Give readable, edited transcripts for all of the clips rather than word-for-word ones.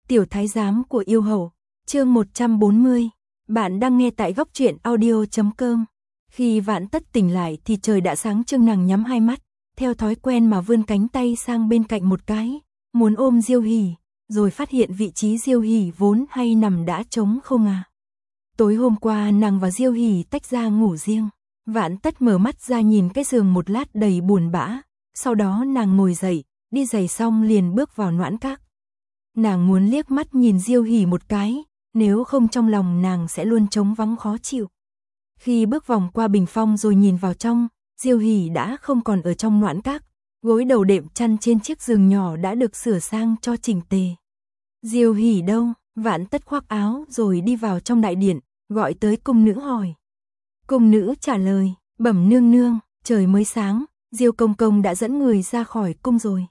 Tiểu thái giám của yêu hậu, chương 140. Bạn đang nghe tại góc truyện audio.com. Khi Vạn Tất tỉnh lại thì trời đã sáng trưng, nàng nhắm hai mắt, theo thói quen mà vươn cánh tay sang bên cạnh một cái, muốn ôm Diêu Hỉ, rồi phát hiện vị trí Diêu Hỉ vốn hay nằm đã trống không à. Tối hôm qua nàng và Diêu Hỉ tách ra ngủ riêng, Vạn Tất mở mắt ra nhìn cái giường một lát đầy buồn bã, sau đó nàng ngồi dậy, đi giày xong liền bước vào noãn các. Nàng muốn liếc mắt nhìn Diêu Hỉ một cái, nếu không trong lòng nàng sẽ luôn trống vắng khó chịu. Khi bước vòng qua bình phong rồi nhìn vào trong, Diêu Hỉ đã không còn ở trong noãn các, gối đầu đệm chăn trên chiếc giường nhỏ đã được sửa sang cho chỉnh tề. Diêu Hỉ đâu? Vạn Tất khoác áo rồi đi vào trong đại điện, gọi tới cung nữ hỏi. Cung nữ trả lời, bẩm nương nương, trời mới sáng, Diêu công công đã dẫn người ra khỏi cung rồi.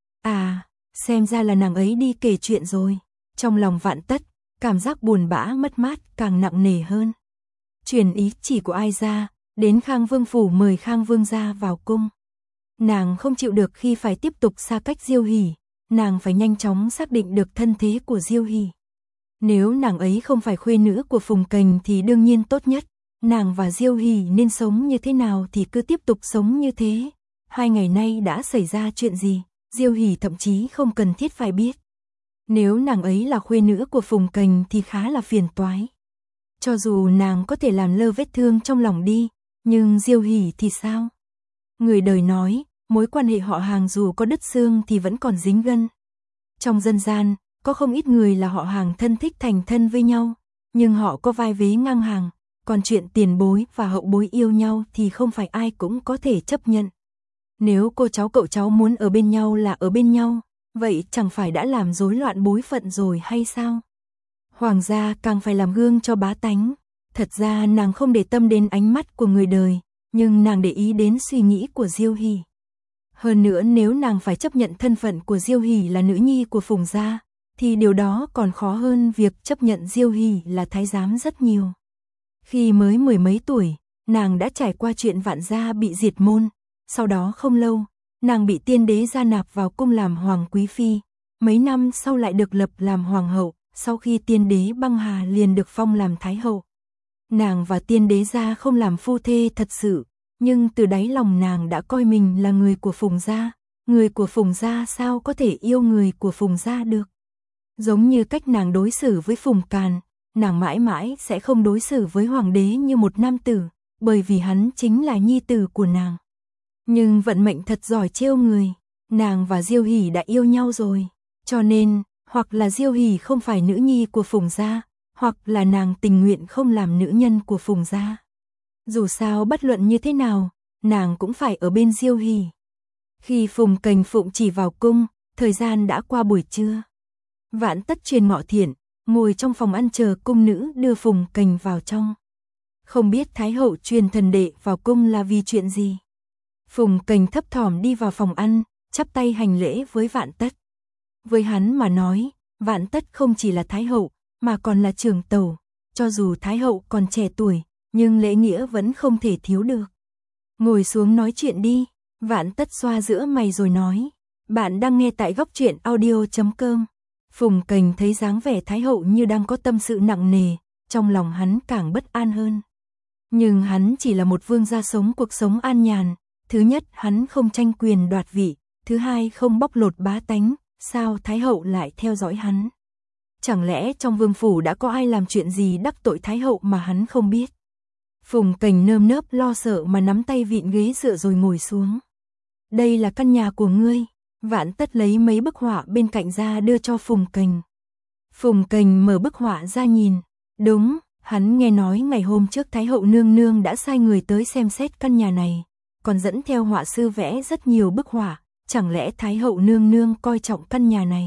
À, xem ra là nàng ấy đi kể chuyện rồi. Trong lòng Vạn Tất, cảm giác buồn bã mất mát càng nặng nề hơn. Truyền ý chỉ của ai ra, đến Khang Vương phủ mời Khang Vương ra vào cung. Nàng không chịu được khi phải tiếp tục xa cách Diêu Hỉ, nàng phải nhanh chóng xác định được thân thế của Diêu Hỉ. Nếu nàng ấy không phải khuê nữ của Phùng Kình thì đương nhiên tốt nhất, nàng và Diêu Hỉ nên sống như thế nào thì cứ tiếp tục sống như thế. 2 ngày nay đã xảy ra chuyện gì, Diêu Hỉ thậm chí không cần thiết phải biết. Nếu nàng ấy là khuê nữ của Phùng Kình thì khá là phiền toái. Cho dù nàng có thể làm lơ vết thương trong lòng đi, nhưng Diêu Hỉ thì sao? Người đời nói, mối quan hệ họ hàng dù có đứt xương thì vẫn còn dính gân. Trong dân gian, có không ít người là họ hàng thân thích thành thân với nhau, nhưng họ có vai vế ngang hàng, còn chuyện tiền bối và hậu bối yêu nhau thì không phải ai cũng có thể chấp nhận. Nếu cô cháu cậu cháu muốn ở bên nhau là ở bên nhau, vậy chẳng phải đã làm rối loạn bối phận rồi hay sao? Hoàng gia càng phải làm gương cho bá tánh. Thật ra nàng không để tâm đến ánh mắt của người đời, nhưng nàng để ý đến suy nghĩ của Diêu Hỉ. Hơn nữa nếu nàng phải chấp nhận thân phận của Diêu Hỉ là nữ nhi của Phùng gia, thì điều đó còn khó hơn việc chấp nhận Diêu Hỉ là thái giám rất nhiều. Khi mới 10 mấy tuổi, nàng đã trải qua chuyện Vạn gia bị diệt môn. Sau đó không lâu, nàng bị tiên đế gia nạp vào cung làm hoàng quý phi. Mấy năm sau lại được lập làm hoàng hậu, sau khi tiên đế băng hà liền được phong làm thái hậu. Nàng và tiên đế gia không làm phu thê thật sự, nhưng từ đáy lòng nàng đã coi mình là người của Phùng gia. Người của Phùng gia sao có thể yêu người của Phùng gia được? Giống như cách nàng đối xử với Phùng Càn, nàng mãi mãi sẽ không đối xử với hoàng đế như một nam tử, bởi vì hắn chính là nhi tử của nàng. Nhưng vận mệnh thật giỏi trêu người, nàng và Diêu Hỉ đã yêu nhau rồi, cho nên, hoặc là Diêu Hỉ không phải nữ nhi của Phùng gia, hoặc là nàng tình nguyện không làm nữ nhân của Phùng gia. Dù sao bất luận như thế nào, nàng cũng phải ở bên Diêu Hỉ. Khi Phùng Kình phụng chỉ vào cung, thời gian đã qua buổi trưa. Vạn Tất truyền ngọ thiện, ngồi trong phòng ăn chờ cung nữ đưa Phùng Kình vào trong. Không biết Thái hậu truyền thần đệ vào cung là vì chuyện gì. Phùng Kình thấp thỏm đi vào phòng ăn, chắp tay hành lễ với Vạn Tất. Với hắn mà nói, Vạn Tất không chỉ là Thái hậu, mà còn là trưởng tẩu. Cho dù Thái hậu còn trẻ tuổi, nhưng lễ nghĩa vẫn không thể thiếu được. Ngồi xuống nói chuyện đi, Vạn Tất xoa giữa mày rồi nói. Bạn đang nghe tại góc truyện audio.com. Phùng Kình thấy dáng vẻ Thái hậu như đang có tâm sự nặng nề, trong lòng hắn càng bất an hơn. Nhưng hắn chỉ là một vương gia sống cuộc sống an nhàn. Thứ nhất, hắn không tranh quyền đoạt vị, thứ hai không bóc lột bá tánh, sao Thái hậu lại theo dõi hắn? Chẳng lẽ trong vương phủ đã có ai làm chuyện gì đắc tội Thái hậu mà hắn không biết? Phùng Kình nơm nớp lo sợ mà nắm tay vịn ghế dựa rồi ngồi xuống. Đây là căn nhà của ngươi. Vạn Tất lấy mấy bức họa bên cạnh ra đưa cho Phùng Kình. Phùng Kình mở bức họa ra nhìn. Đúng, hắn nghe nói ngày hôm trước Thái hậu nương nương đã sai người tới xem xét căn nhà này, còn dẫn theo họa sư vẽ rất nhiều bức họa. Chẳng lẽ Thái hậu nương nương coi trọng căn nhà này?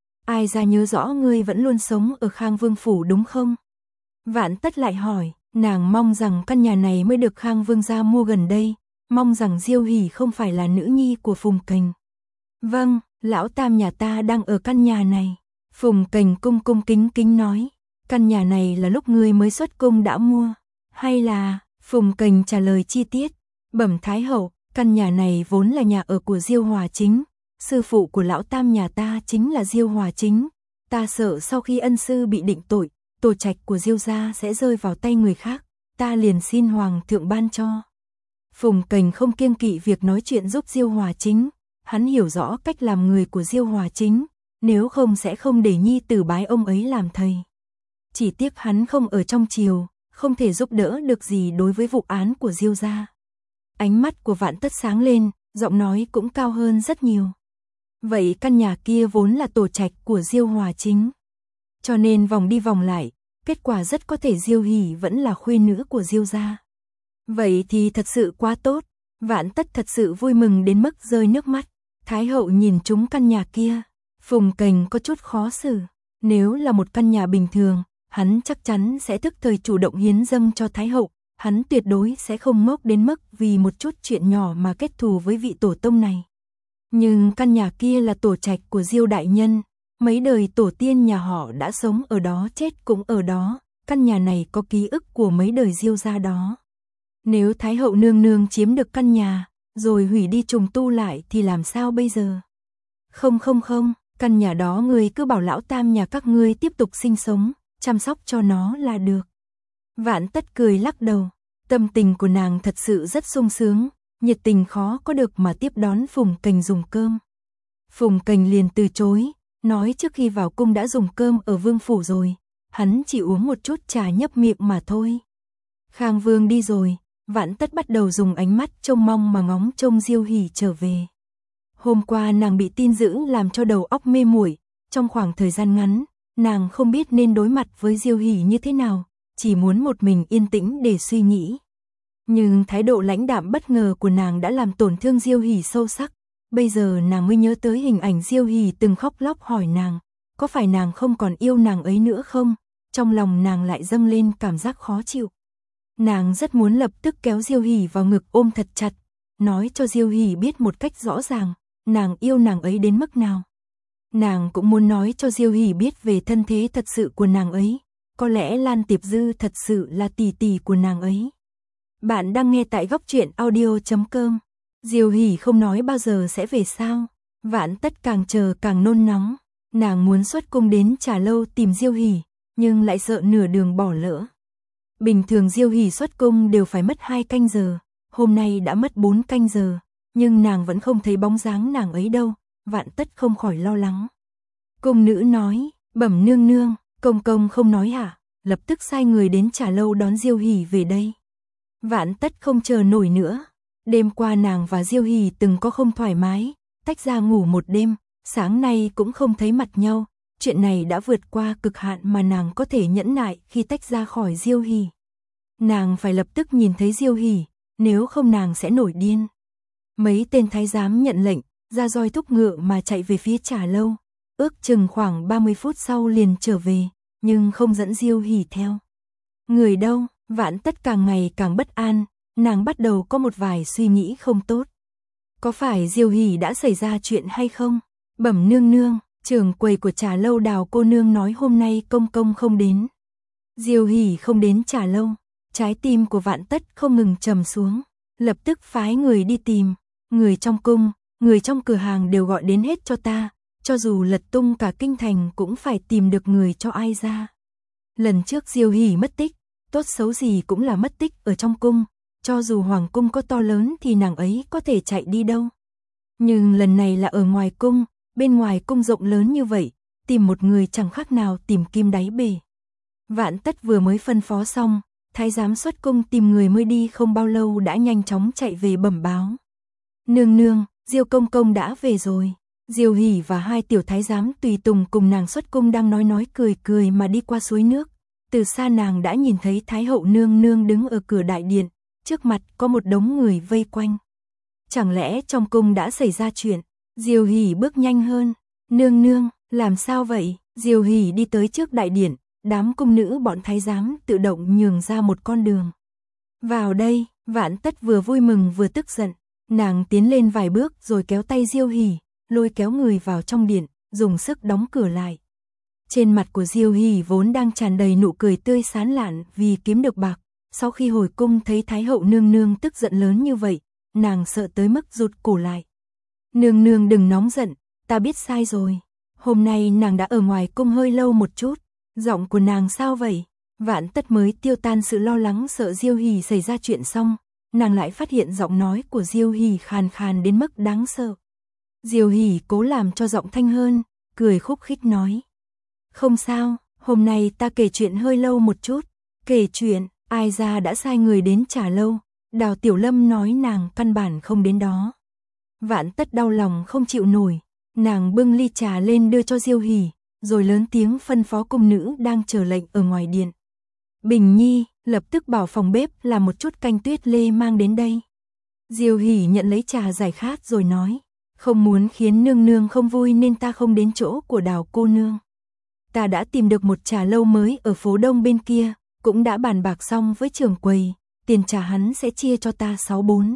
Ai ra nhớ rõ ngươi vẫn luôn sống ở Khang Vương phủ đúng không? Vạn Tất lại hỏi, nàng mong rằng căn nhà này mới được Khang Vương gia mua gần đây, mong rằng Diêu Hỉ không phải là nữ nhi của Phùng Kình. Vâng, lão tam nhà ta đang ở căn nhà này. Phùng Kình cung cung kính kính nói, căn nhà này là lúc ngươi mới xuất cung đã mua, hay là? Phùng Kình trả lời chi tiết, bẩm Thái hậu, căn nhà này vốn là nhà ở của Diêu Hòa Chính, sư phụ của lão tam nhà ta chính là Diêu Hòa Chính, Ta sợ sau khi ân sư bị định tội, tổ trạch của Diêu gia sẽ rơi vào tay người khác, ta liền xin hoàng thượng ban cho. Phùng Kình không kiêng kỵ việc nói chuyện giúp Diêu Hòa Chính, hắn hiểu rõ cách làm người của Diêu Hòa Chính, nếu không sẽ không để nhi tử bái ông ấy làm thầy. Chỉ tiếc hắn không ở trong triều, không thể giúp đỡ được gì đối với vụ án của Diêu gia. Ánh mắt của Vạn Tất sáng lên, giọng nói cũng cao hơn rất nhiều. Vậy căn nhà kia vốn là tổ trạch của Diêu Hòa Chính. Cho nên vòng đi vòng lại, kết quả rất có thể Diêu Hỷ vẫn là khuê nữ của Diêu gia. Vậy thì thật sự quá tốt, Vạn Tất thật sự vui mừng đến mức rơi nước mắt. Thái hậu nhìn trúng căn nhà kia, Phùng Kình có chút khó xử. Nếu là một căn nhà bình thường, hắn chắc chắn sẽ tức thời chủ động hiến dâng cho Thái hậu. Hắn tuyệt đối sẽ không ngốc đến mức vì một chút chuyện nhỏ mà kết thù với vị tổ tông này. Nhưng căn nhà kia là tổ trạch của Diêu đại nhân, mấy đời tổ tiên nhà họ đã sống ở đó chết cũng ở đó, căn nhà này có ký ức của mấy đời Diêu gia đó. Nếu Thái hậu nương nương chiếm được căn nhà, rồi hủy đi trùng tu lại thì làm sao bây giờ? Không, căn nhà đó ngươi cứ bảo lão tam nhà các ngươi tiếp tục sinh sống, chăm sóc cho nó là được. Vạn Tất cười lắc đầu, tâm tình của nàng thật sự rất sung sướng, nhiệt tình khó có được mà tiếp đón Phùng Kình dùng cơm. Phùng Kình liền từ chối, nói trước khi vào cung đã dùng cơm ở vương phủ rồi, hắn chỉ uống một chút trà nhấp miệng mà thôi. Khang Vương đi rồi, Vạn Tất bắt đầu dùng ánh mắt trông mong mà ngóng trông Diêu Hỷ trở về. Hôm qua nàng bị tin dữ làm cho đầu óc mê muội, trong khoảng thời gian ngắn, nàng không biết nên đối mặt với Diêu Hỷ như thế nào, chỉ muốn một mình yên tĩnh để suy nghĩ. Nhưng thái độ lãnh đạm bất ngờ của nàng đã làm tổn thương Diêu Hỷ sâu sắc, bây giờ nàng mới nhớ tới hình ảnh Diêu Hỷ từng khóc lóc hỏi nàng, có phải nàng không còn yêu nàng ấy nữa không? Trong lòng nàng lại dâng lên cảm giác khó chịu. Nàng rất muốn lập tức kéo Diêu Hỷ vào ngực ôm thật chặt, nói cho Diêu Hỷ biết một cách rõ ràng, nàng yêu nàng ấy đến mức nào. Nàng cũng muốn nói cho Diêu Hỷ biết về thân thế thật sự của nàng ấy, có lẽ Lan Tiệp Dư thật sự là tỷ tỷ của nàng ấy. Bạn đang nghe tại góc truyện audio.com. Diêu Hỷ không nói bao giờ sẽ về sao? Vạn Tất càng chờ càng nôn nóng, nàng muốn xuất cung đến Trà Lâu tìm Diêu Hỷ, nhưng lại sợ nửa đường bỏ lỡ. Bình thường Diêu Hỷ xuất cung đều phải mất 2 canh giờ, hôm nay đã mất 4 canh giờ, nhưng nàng vẫn không thấy bóng dáng nàng ấy đâu, Vạn Tất không khỏi lo lắng. Cung nữ nói, bẩm nương nương, công công không nói hả? Lập tức sai người đến Trà Lâu đón Diêu Hỷ về đây. Vạn Tất không chờ nổi nữa, đêm qua nàng và Diêu Hỷ từng có không thoải mái, tách ra ngủ một đêm, sáng nay cũng không thấy mặt nhau, chuyện này đã vượt qua cực hạn mà nàng có thể nhẫn nại khi tách ra khỏi Diêu Hỷ. Nàng phải lập tức nhìn thấy Diêu Hỷ, nếu không nàng sẽ nổi điên. Mấy tên thái giám nhận lệnh, ra roi thúc ngựa mà chạy về phía Trà Lâu, ước chừng khoảng 30 phút sau liền trở về, nhưng không dẫn Diêu Hỷ theo. Người đâu? Vạn Tất càng ngày càng bất an, nàng bắt đầu có một vài suy nghĩ không tốt. Có phải Diêu Hỷ đã xảy ra chuyện hay không? Bẩm nương nương, trưởng quầy của Trà Lâu Đào cô nương nói hôm nay công công không đến. Diêu Hỷ không đến Trà Lâu, trái tim của Vạn Tất không ngừng trầm xuống, lập tức phái người đi tìm, người trong cung, người trong cửa hàng đều gọi đến hết cho ta, cho dù lật tung cả kinh thành cũng phải tìm được người cho ai ra. Lần trước Diêu Hỷ mất tích, tốt xấu gì cũng là mất tích ở trong cung, cho dù hoàng cung có to lớn thì nàng ấy có thể chạy đi đâu. Nhưng lần này là ở ngoài cung, bên ngoài cung rộng lớn như vậy, tìm một người chẳng khác nào tìm kim đáy bể. Vạn Tất vừa mới phân phó xong, thái giám xuất cung tìm người mới đi không bao lâu đã nhanh chóng chạy về bẩm báo. Nương nương, Diêu công công đã về rồi. Diêu Hỷ và 2 tiểu thái giám tùy tùng cùng nàng xuất cung đang nói cười mà đi qua suối nước. Từ xa nàng đã nhìn thấy Thái hậu nương nương đứng ở cửa đại điện, trước mặt có một đống người vây quanh. Chẳng lẽ trong cung đã xảy ra chuyện? Diêu Hỷ bước nhanh hơn. Nương nương, làm sao vậy? Diêu Hỷ đi tới trước đại điện, đám cung nữ bọn thái giám tự động nhường ra một con đường. Vào đây, Vạn Tất vừa vui mừng vừa tức giận, nàng tiến lên vài bước rồi kéo tay Diêu Hỷ, lôi kéo người vào trong điện, dùng sức đóng cửa lại. Trên mặt của Diêu Hỷ vốn đang tràn đầy nụ cười tươi sán lạn vì kiếm được bạc, sau khi hồi cung thấy Thái hậu nương nương tức giận lớn như vậy, nàng sợ tới mức rụt cổ lại. Nương nương đừng nóng giận, ta biết sai rồi. Hôm nay nàng đã ở ngoài cung hơi lâu một chút, giọng của nàng sao vậy? Vạn Tất mới tiêu tan sự lo lắng sợ Diêu Hỷ xảy ra chuyện xong, nàng lại phát hiện giọng nói của Diêu Hỷ khàn khàn đến mức đáng sợ. Diêu Hỷ cố làm cho giọng thanh hơn, cười khúc khích nói. Không sao, hôm nay ta kể chuyện hơi lâu một chút. Kể chuyện, ai ra đã sai người đến trả lâu, Đào Tiểu Lâm nói nàng căn bản không đến đó. Vạn Tất đau lòng không chịu nổi, nàng bưng ly trà lên đưa cho Diêu Hỷ, rồi lớn tiếng phân phó cung nữ đang chờ lệnh ở ngoài điện. Bình Nhi, lập tức bảo phòng bếp làm một chút canh tuyết lê mang đến đây. Diêu Hỷ nhận lấy trà giải khát rồi nói, không muốn khiến nương nương không vui nên ta không đến chỗ của Đào cô nương. Ta đã tìm được một trà lâu mới ở phố Đông bên kia, cũng đã bàn bạc xong với trưởng quầy, tiền trà hắn sẽ chia cho ta 6/4.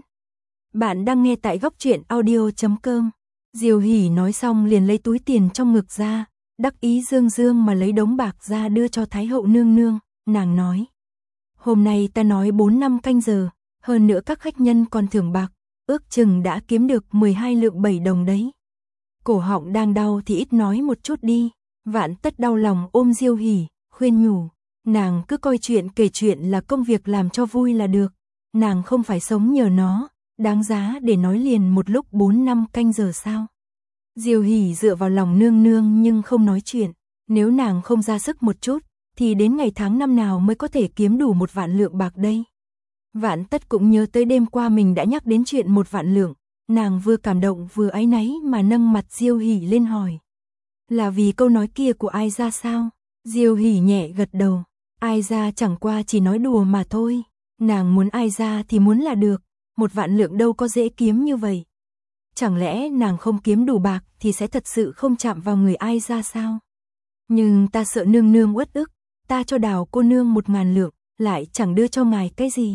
Bạn đang nghe tại góc truyện audio.com. Diêu Hỷ nói xong liền lấy túi tiền trong ngực ra, đắc ý dương dương mà lấy đống bạc ra đưa cho Thái hậu nương nương, nàng nói. Hôm nay ta nói 4 năm canh giờ, hơn nữa các khách nhân còn thưởng bạc, ước chừng đã kiếm được 12 lượng 7 đồng đấy. Cổ họng đang đau thì ít nói một chút đi. Vạn Tất đau lòng ôm Diêu Hỷ, khuyên nhủ, nàng cứ coi chuyện kể chuyện là công việc làm cho vui là được, nàng không phải sống nhờ nó, đáng giá để nói liền một lúc 4 năm canh giờ sao. Diêu Hỷ dựa vào lòng nương nương nhưng không nói chuyện, nếu nàng không ra sức một chút, thì đến ngày tháng năm nào mới có thể kiếm đủ 1 vạn lượng bạc đây. Vạn Tất cũng nhớ tới đêm qua mình đã nhắc đến chuyện 1 vạn lượng, nàng vừa cảm động vừa áy náy mà nâng mặt Diêu Hỷ lên hỏi. Là vì câu nói kia của ai ra sao? Diêu Hỷ nhẹ gật đầu, ai ra chẳng qua chỉ nói đùa mà thôi, nàng muốn ai ra thì muốn là được, 1 vạn lượng đâu có dễ kiếm như vậy. Chẳng lẽ nàng không kiếm đủ bạc thì sẽ thật sự không chạm vào người ai ra sao? Nhưng ta sợ nương nương uất ức, ta cho Đào cô nương 1000 lượng, lại chẳng đưa cho ngài cái gì.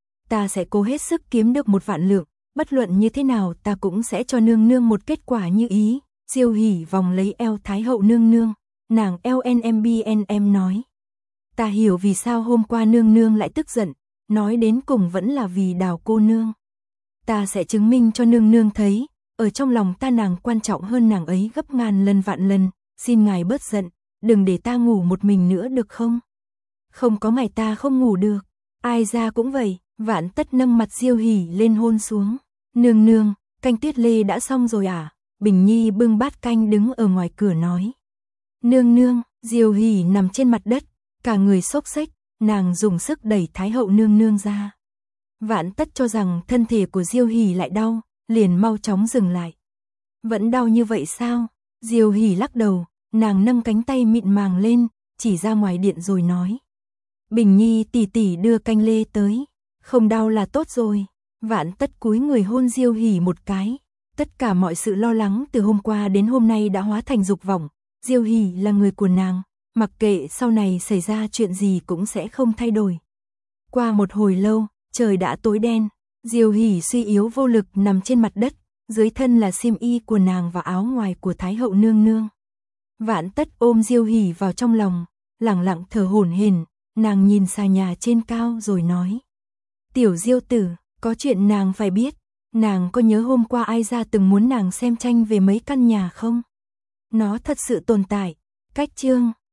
Ta sẽ cố hết sức kiếm được 1 vạn lượng, bất luận như thế nào ta cũng sẽ cho nương nương một kết quả như ý. Diêu Hỷ vòng lấy eo Thái hậu nương nương, nàng LNMBNM nói. Ta hiểu vì sao hôm qua nương nương lại tức giận, nói đến cùng vẫn là vì Đào cô nương. Ta sẽ chứng minh cho nương nương thấy, ở trong lòng ta nàng quan trọng hơn nàng ấy gấp ngàn lần vạn lần, xin ngài bớt giận, đừng để ta ngủ một mình nữa được không? Không có ngài ta không ngủ được, ai ra cũng vậy. Vạn Tất nâng mặt Diêu Hỷ lên hôn xuống. Nương nương, canh tuyết lê đã xong rồi à? Bình Nhi bưng bát canh đứng ở ngoài cửa nói. Nương nương, Diêu Hỷ nằm trên mặt đất, cả người xốc xếch, nàng dùng sức đẩy Thái hậu nương nương ra. Vạn Tất cho rằng thân thể của Diêu Hỷ lại đau, liền mau chóng dừng lại. Vẫn đau như vậy sao? Diêu Hỷ lắc đầu, nàng nâng cánh tay mịn màng lên, chỉ ra ngoài điện rồi nói. Bình Nhi tỷ tỷ đưa canh lê tới, không đau là tốt rồi. Vạn Tất cúi người hôn Diêu Hỷ một cái. Tất cả mọi sự lo lắng từ hôm qua đến hôm nay đã hóa thành dục vọng. Diêu Hỷ là người của nàng, mặc kệ sau này xảy ra chuyện gì cũng sẽ không thay đổi. Qua một hồi lâu, trời đã tối đen, Diêu Hỷ suy yếu vô lực nằm trên mặt đất, dưới thân là xiêm y của nàng và áo ngoài của Thái hậu nương nương. Vạn Tất ôm Diêu Hỷ vào trong lòng, lẳng lặng thở hổn hển, nàng nhìn xà nhà trên cao rồi nói. Tiểu Diêu tử, có chuyện nàng phải biết, nàng có nhớ hôm qua ai ra từng muốn nàng xem tranh về mấy căn nhà không? Nó thật sự tồn tại. Cách chương